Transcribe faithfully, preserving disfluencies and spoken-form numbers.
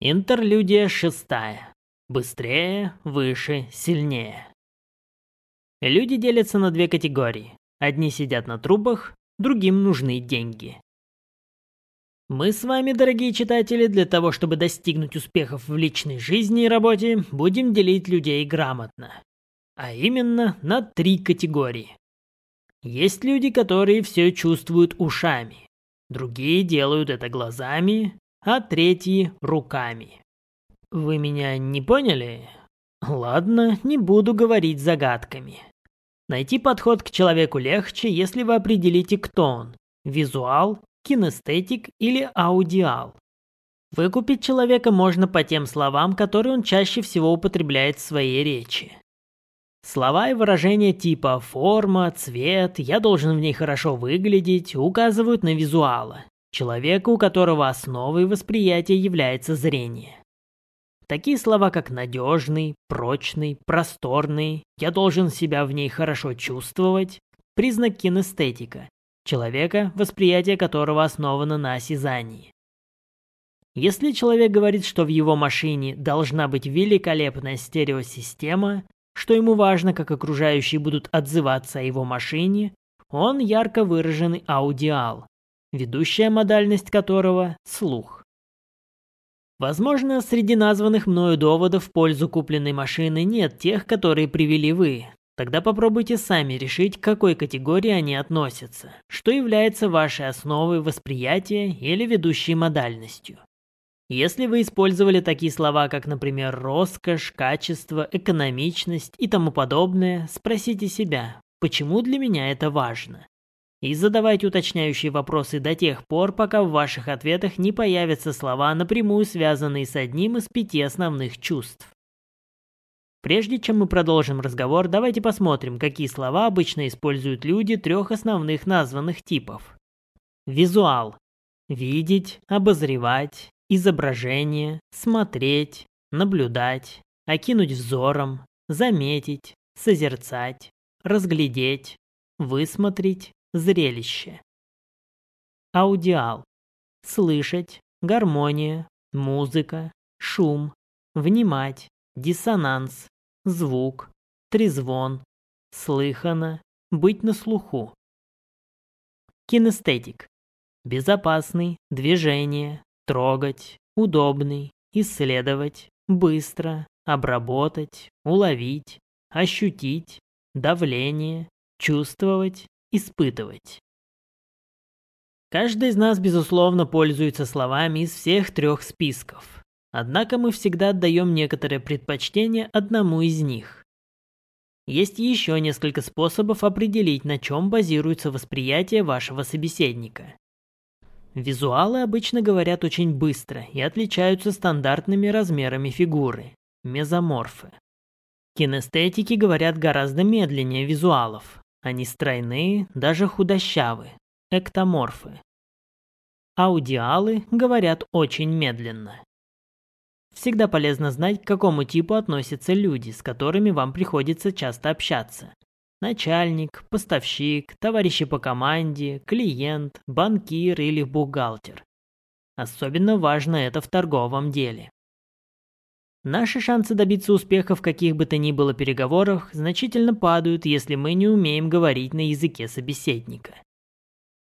Интерлюдия шестая. Быстрее, выше, сильнее. Люди делятся на две категории. Одни сидят на трубах, другим нужны деньги. Мы с вами, дорогие читатели, для того, чтобы достигнуть успехов в личной жизни и работе, будем делить людей грамотно. А именно на три категории. Есть люди, которые все чувствуют ушами. Другие делают это глазами, а третьи – руками. Вы меня не поняли? Ладно, не буду говорить загадками. Найти подход к человеку легче, если вы определите, кто он – визуал, кинестетик или аудиал. Выкупить человека можно по тем словам, которые он чаще всего употребляет в своей речи. Слова и выражения типа «форма», «цвет», «я должен в ней хорошо выглядеть» указывают на визуала, человека, у которого основой восприятия является зрение. Такие слова, как «надежный», «прочный», «просторный», «я должен себя в ней хорошо чувствовать» – признак кинестетика, человека, восприятие которого основано на осязании. Если человек говорит, что в его машине должна быть великолепная стереосистема, что ему важно, как окружающие будут отзываться о его машине, он ярко выраженный аудиал, ведущая модальность которого – слух. Возможно, среди названных мною доводов в пользу купленной машины нет тех, которые привели вы. Тогда попробуйте сами решить, к какой категории они относятся, что является вашей основой восприятия или ведущей модальностью. Если вы использовали такие слова, как, например, роскошь, качество, экономичность и тому подобное, спросите себя, почему для меня это важно? И задавайте уточняющие вопросы до тех пор, пока в ваших ответах не появятся слова, напрямую связанные с одним из пяти основных чувств. Прежде чем мы продолжим разговор, давайте посмотрим, какие слова обычно используют люди трех основных названных типов. Визуал – видеть, обозревать, изображение, смотреть, наблюдать, окинуть взором, заметить, созерцать, разглядеть, высмотреть, зрелище. Аудиал – слышать, гармония, музыка, шум, внимать, диссонанс, звук, трезвон, слыхано, быть на слуху. Кинестетик – безопасный, движение, трогать, удобный, исследовать, быстро, обработать, уловить, ощутить, давление, чувствовать, испытывать. Каждый из нас, безусловно, пользуется словами из всех трех списков. Однако мы всегда отдаем некоторое предпочтение одному из них. Есть еще несколько способов определить, на чем базируется восприятие вашего собеседника. Визуалы обычно говорят очень быстро и отличаются стандартными размерами фигуры – мезоморфы. Кинестетики говорят гораздо медленнее визуалов. Они стройные, даже худощавы – эктоморфы. Аудиалы говорят очень медленно. Всегда полезно знать, к какому типу относятся люди, с которыми вам приходится часто общаться. Начальник, поставщик, товарищи по команде, клиент, банкир или бухгалтер. Особенно важно это в торговом деле. Наши шансы добиться успеха в каких бы то ни было переговорах значительно падают, если мы не умеем говорить на языке собеседника.